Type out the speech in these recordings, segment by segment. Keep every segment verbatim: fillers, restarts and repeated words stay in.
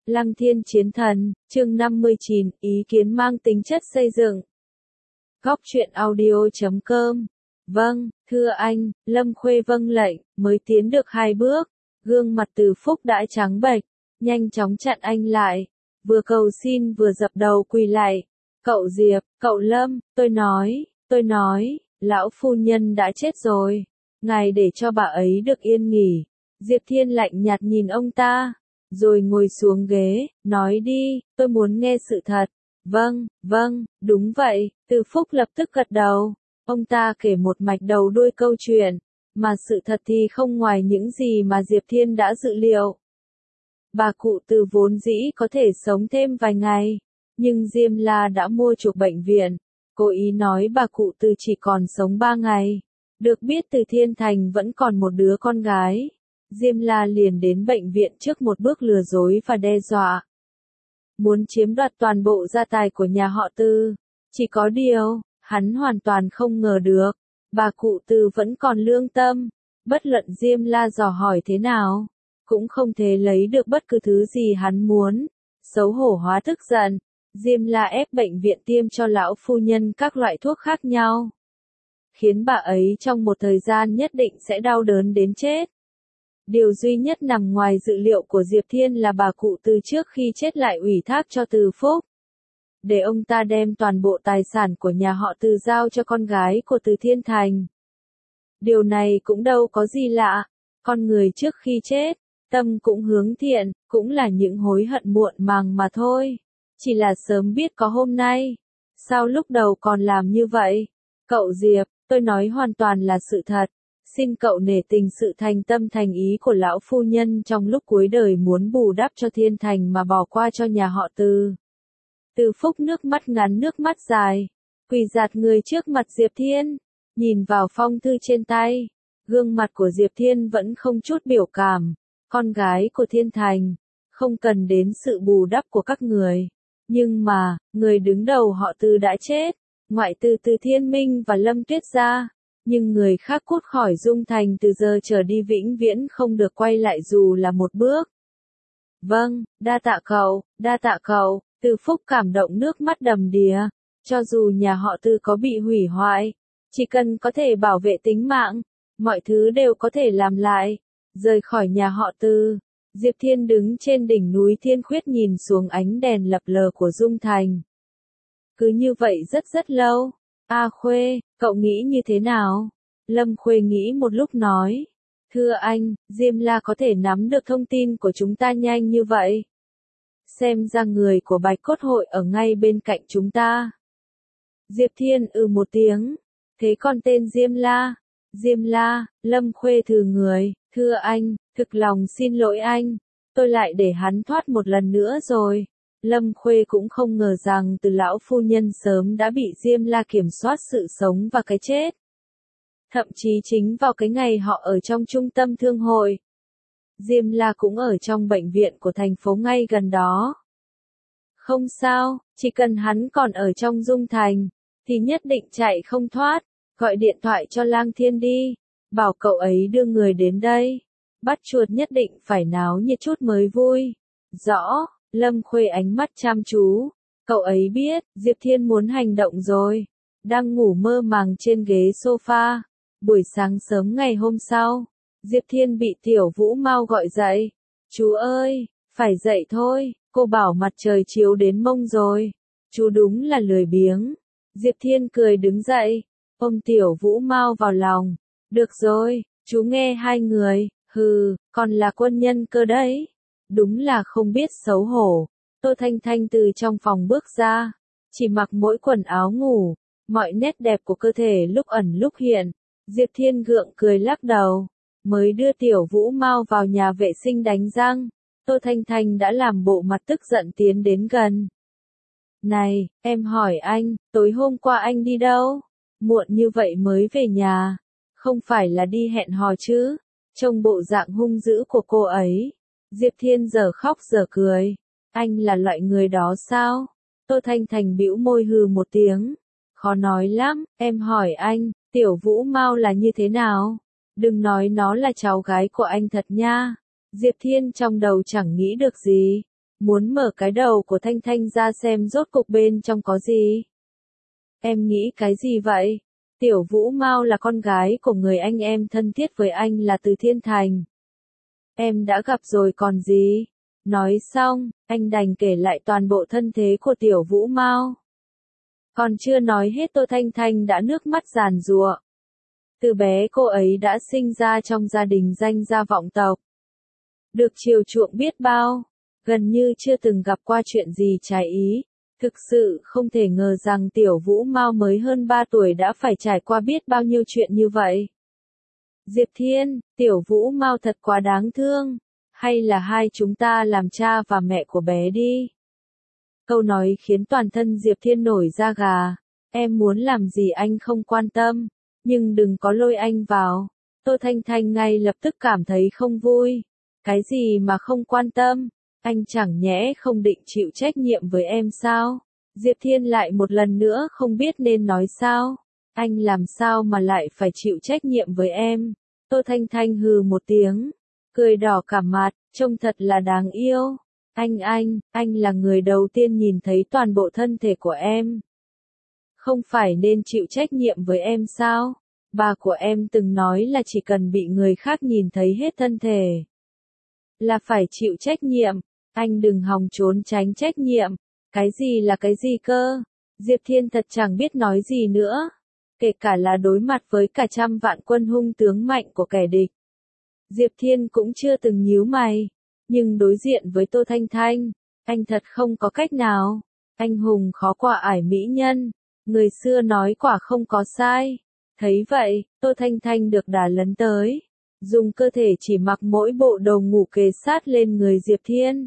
Lăng Thiên Chiến Thần, chương năm mươi chín, ý kiến mang tính chất xây dựng. Góc truyện audio chấm com. Vâng, thưa anh, Lâm Khuê vâng lệnh, mới tiến được hai bước, gương mặt Từ Phúc đã trắng bệch, nhanh chóng chặn anh lại, vừa cầu xin vừa dập đầu quỳ lại. Cậu Diệp, cậu Lâm, tôi nói, tôi nói, lão phu nhân đã chết rồi, ngài để cho bà ấy được yên nghỉ. Diệp Thiên lạnh nhạt nhìn ông ta, rồi ngồi xuống ghế, nói đi, tôi muốn nghe sự thật. Vâng, vâng, đúng vậy, Từ Phúc lập tức gật đầu. Ông ta kể một mạch đầu đuôi câu chuyện, mà sự thật thì không ngoài những gì mà Diệp Thiên đã dự liệu. Bà cụ Từ vốn dĩ có thể sống thêm vài ngày, nhưng Diêm La đã mua chuộc bệnh viện, cố ý nói bà cụ Từ chỉ còn sống ba ngày. Được biết Từ Thiên Thành vẫn còn một đứa con gái. Diêm La liền đến bệnh viện trước một bước lừa dối và đe dọa. Muốn chiếm đoạt toàn bộ gia tài của nhà họ Từ. Chỉ có điều, hắn hoàn toàn không ngờ được, bà cụ Từ vẫn còn lương tâm. Bất luận Diêm La dò hỏi thế nào, cũng không thể lấy được bất cứ thứ gì hắn muốn. Xấu hổ hóa tức giận, Diêm La ép bệnh viện tiêm cho lão phu nhân các loại thuốc khác nhau, khiến bà ấy trong một thời gian nhất định sẽ đau đớn đến chết. Điều duy nhất nằm ngoài dự liệu của Diệp Thiên là bà cụ Từ trước khi chết lại ủy thác cho Từ Phúc, để ông ta đem toàn bộ tài sản của nhà họ Từ giao cho con gái của Từ Thiên Thành. Điều này cũng đâu có gì lạ, con người trước khi chết, tâm cũng hướng thiện, cũng là những hối hận muộn màng mà thôi. Chỉ là sớm biết có hôm nay, sao lúc đầu còn làm như vậy? Cậu Diệp, tôi nói hoàn toàn là sự thật. Xin cậu nể tình sự thành tâm thành ý của lão phu nhân trong lúc cuối đời muốn bù đắp cho Thiên Thành mà bỏ qua cho nhà họ Từ. Từ Phúc nước mắt ngắn nước mắt dài, quỳ dạt người trước mặt Diệp Thiên, nhìn vào phong thư trên tay. Gương mặt của Diệp Thiên vẫn không chút biểu cảm. Con gái của Thiên Thành, không cần đến sự bù đắp của các người. Nhưng mà, người đứng đầu họ Từ đã chết, ngoại trừ Từ Thiên Minh và Lâm Tuyết gia. Nhưng người khác cút khỏi Dung Thành từ giờ trở đi vĩnh viễn không được quay lại dù là một bước. Vâng, đa tạ cậu, đa tạ cậu. Từ Phúc cảm động nước mắt đầm đìa. Cho dù nhà họ Từ có bị hủy hoại, chỉ cần có thể bảo vệ tính mạng, mọi thứ đều có thể làm lại. Rời khỏi nhà họ Từ, Diệp Thiên đứng trên đỉnh núi Thiên Khuyết nhìn xuống ánh đèn lập lờ của Dung Thành. Cứ như vậy rất rất lâu. A Khuê, cậu nghĩ như thế nào? Lâm Khuê nghĩ một lúc nói. Thưa anh, Diêm La có thể nắm được thông tin của chúng ta nhanh như vậy. Xem ra người của Bạch Cốt Hội ở ngay bên cạnh chúng ta. Diệp Thiên ừ một tiếng. Thế còn tên Diêm La? Diêm La, Lâm Khuê thừ người. Thưa anh, thực lòng xin lỗi anh. Tôi lại để hắn thoát một lần nữa rồi. Lâm Khuê cũng không ngờ rằng Từ lão phu nhân sớm đã bị Diêm La kiểm soát sự sống và cái chết. Thậm chí chính vào cái ngày họ ở trong trung tâm thương hội, Diêm La cũng ở trong bệnh viện của thành phố ngay gần đó. Không sao, chỉ cần hắn còn ở trong Dung Thành, thì nhất định chạy không thoát. Gọi điện thoại cho Lang Thiên đi, bảo cậu ấy đưa người đến đây. Bắt chuột nhất định phải náo nhiệt chút mới vui. Rõ. Lâm Khuê ánh mắt chăm chú. Cậu ấy biết, Diệp Thiên muốn hành động rồi. Đang ngủ mơ màng trên ghế sofa. Buổi sáng sớm ngày hôm sau, Diệp Thiên bị Tiểu Vũ Mau gọi dậy. Chú ơi, phải dậy thôi, cô bảo mặt trời chiếu đến mông rồi. Chú đúng là lười biếng. Diệp Thiên cười đứng dậy, ôm Tiểu Vũ Mau vào lòng. Được rồi, chú nghe hai người, hừ, còn là quân nhân cơ đấy. Đúng là không biết xấu hổ. Tô Thanh Thanh từ trong phòng bước ra, chỉ mặc mỗi quần áo ngủ, mọi nét đẹp của cơ thể lúc ẩn lúc hiện. Diệp Thiên gượng cười lắc đầu, mới đưa Tiểu Vũ Mau vào nhà vệ sinh đánh răng. Tô Thanh Thanh đã làm bộ mặt tức giận tiến đến gần. Này, em hỏi anh, tối hôm qua anh đi đâu? Muộn như vậy mới về nhà, không phải là đi hẹn hò chứ? Trông bộ dạng hung dữ của cô ấy. Diệp Thiên giờ khóc giờ cười. Anh là loại người đó sao? Tô Thanh Thành bĩu môi hừ một tiếng. Khó nói lắm, em hỏi anh, Tiểu Vũ Mau là như thế nào? Đừng nói nó là cháu gái của anh thật nha. Diệp Thiên trong đầu chẳng nghĩ được gì. muốn mở cái đầu của Thanh Thanh ra xem rốt cục bên trong có gì. Em nghĩ cái gì vậy? Tiểu Vũ Mao là con gái của người anh em thân thiết với anh là từ Thiên Thành. Em đã gặp rồi còn gì? Nói xong, anh đành kể lại toàn bộ thân thế của Tiểu Vũ Mao. Còn chưa nói hết Tô Thanh Thanh đã nước mắt giàn giụa. Từ bé cô ấy đã sinh ra trong gia đình danh gia vọng tộc. Được chiều chuộng biết bao, gần như chưa từng gặp qua chuyện gì trái ý. Thực sự không thể ngờ rằng Tiểu Vũ Mao mới hơn ba tuổi đã phải trải qua biết bao nhiêu chuyện như vậy. Diệp Thiên, Tiểu Vũ Mao thật quá đáng thương. Hay là hai chúng ta làm cha và mẹ của bé đi. Câu nói khiến toàn thân Diệp Thiên nổi da gà. Em muốn làm gì anh không quan tâm, nhưng đừng có lôi anh vào. Tô Thanh Thanh ngay lập tức cảm thấy không vui. Cái gì mà không quan tâm? Anh chẳng nhẽ không định chịu trách nhiệm với em sao? Diệp Thiên lại một lần nữa không biết nên nói sao. Anh làm sao mà lại phải chịu trách nhiệm với em? Tô Thanh Thanh hừ một tiếng, cười đỏ cả mặt, trông thật là đáng yêu. Anh anh, anh là người đầu tiên nhìn thấy toàn bộ thân thể của em. Không phải nên chịu trách nhiệm với em sao? Bà của em từng nói là chỉ cần bị người khác nhìn thấy hết thân thể là phải chịu trách nhiệm. Anh đừng hòng trốn tránh trách nhiệm. Cái gì là cái gì cơ? Diệp Thiên thật chẳng biết nói gì nữa. Kể cả là đối mặt với cả trăm vạn quân hung tướng mạnh của kẻ địch. Diệp Thiên cũng chưa từng nhíu mày. Nhưng đối diện với Tô Thanh Thanh, anh thật không có cách nào. Anh hùng khó qua ải mỹ nhân. Người xưa nói quả không có sai. Thấy vậy, Tô Thanh Thanh được đà lấn tới. Dùng cơ thể chỉ mặc mỗi bộ đồ ngủ kề sát lên người Diệp Thiên.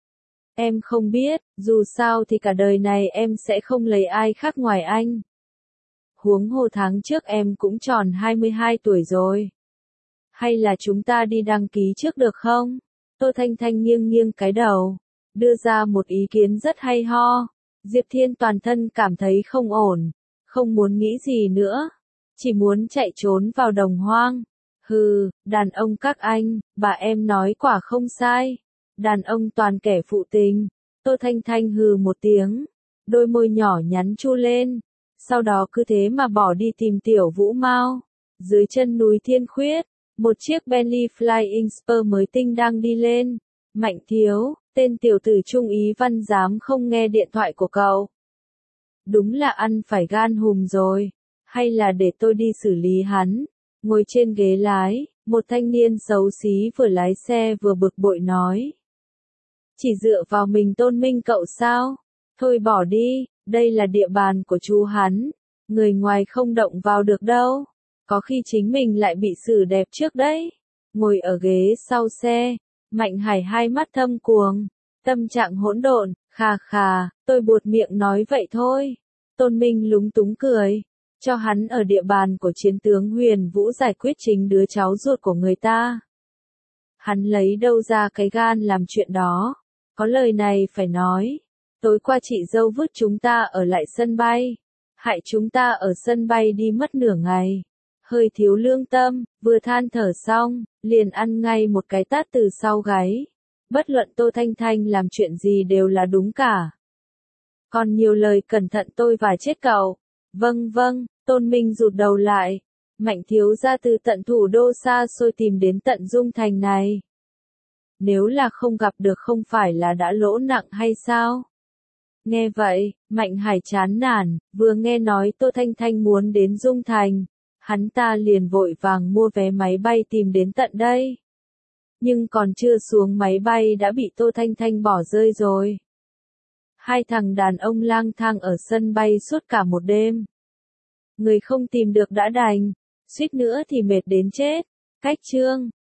Em không biết, dù sao thì cả đời này em sẽ không lấy ai khác ngoài anh. Huống hồ tháng trước em cũng tròn hai mươi hai tuổi rồi. Hay là chúng ta đi đăng ký trước được không? Tô Thanh Thanh nghiêng nghiêng cái đầu, đưa ra một ý kiến rất hay ho. Diệp Thiên toàn thân cảm thấy không ổn, không muốn nghĩ gì nữa, chỉ muốn chạy trốn vào đồng hoang. Hừ, đàn ông các anh, bà em nói quả không sai. Đàn ông toàn kẻ phụ tình. Tô Thanh Thanh hừ một tiếng, đôi môi nhỏ nhắn chu lên, sau đó cứ thế mà bỏ đi tìm Tiểu Vũ Mao. Dưới chân núi Thiên Khuyết, một chiếc Bentley Flying Spur mới tinh đang đi lên. Mạnh Thiếu, tên tiểu tử trung ý Văn dám không nghe điện thoại của cậu. Đúng là ăn phải gan hùm rồi. Hay là để tôi đi xử lý hắn. Ngồi trên ghế lái, một thanh niên xấu xí vừa lái xe vừa bực bội nói. Chỉ dựa vào mình tôn minh cậu sao? Thôi bỏ đi, đây là địa bàn của chú hắn. Người ngoài không động vào được đâu. Có khi chính mình lại bị xử đẹp trước đấy. Ngồi ở ghế sau xe, Mạnh Hải hai mắt thâm cuồng, tâm trạng hỗn độn, khà khà, tôi buột miệng nói vậy thôi. Tôn Minh lúng túng cười, cho hắn ở địa bàn của chiến tướng Huyền Vũ giải quyết chính đứa cháu ruột của người ta. Hắn lấy đâu ra cái gan làm chuyện đó, có lời này phải nói. Tối qua chị dâu vứt chúng ta ở lại sân bay, hại chúng ta ở sân bay đi mất nửa ngày. Hơi thiếu lương tâm, vừa than thở xong, liền ăn ngay một cái tát từ sau gáy. Bất luận Tô Thanh Thanh làm chuyện gì đều là đúng cả. Còn nhiều lời cẩn thận tôi và chết cậu. Vâng vâng, Tôn Minh rụt đầu lại. Mạnh thiếu ra từ tận thủ đô xa xôi tìm đến tận Dung Thành này. Nếu là không gặp được không phải là đã lỗ nặng hay sao? Nghe vậy, Mạnh Hải chán nản, vừa nghe nói Tô Thanh Thanh muốn đến Dung Thành. Hắn ta liền vội vàng mua vé máy bay tìm đến tận đây. Nhưng còn chưa xuống máy bay đã bị Tô Thanh Thanh bỏ rơi rồi. Hai thằng đàn ông lang thang ở sân bay suốt cả một đêm. Người không tìm được đã đành, suýt nữa thì mệt đến chết. Cách chương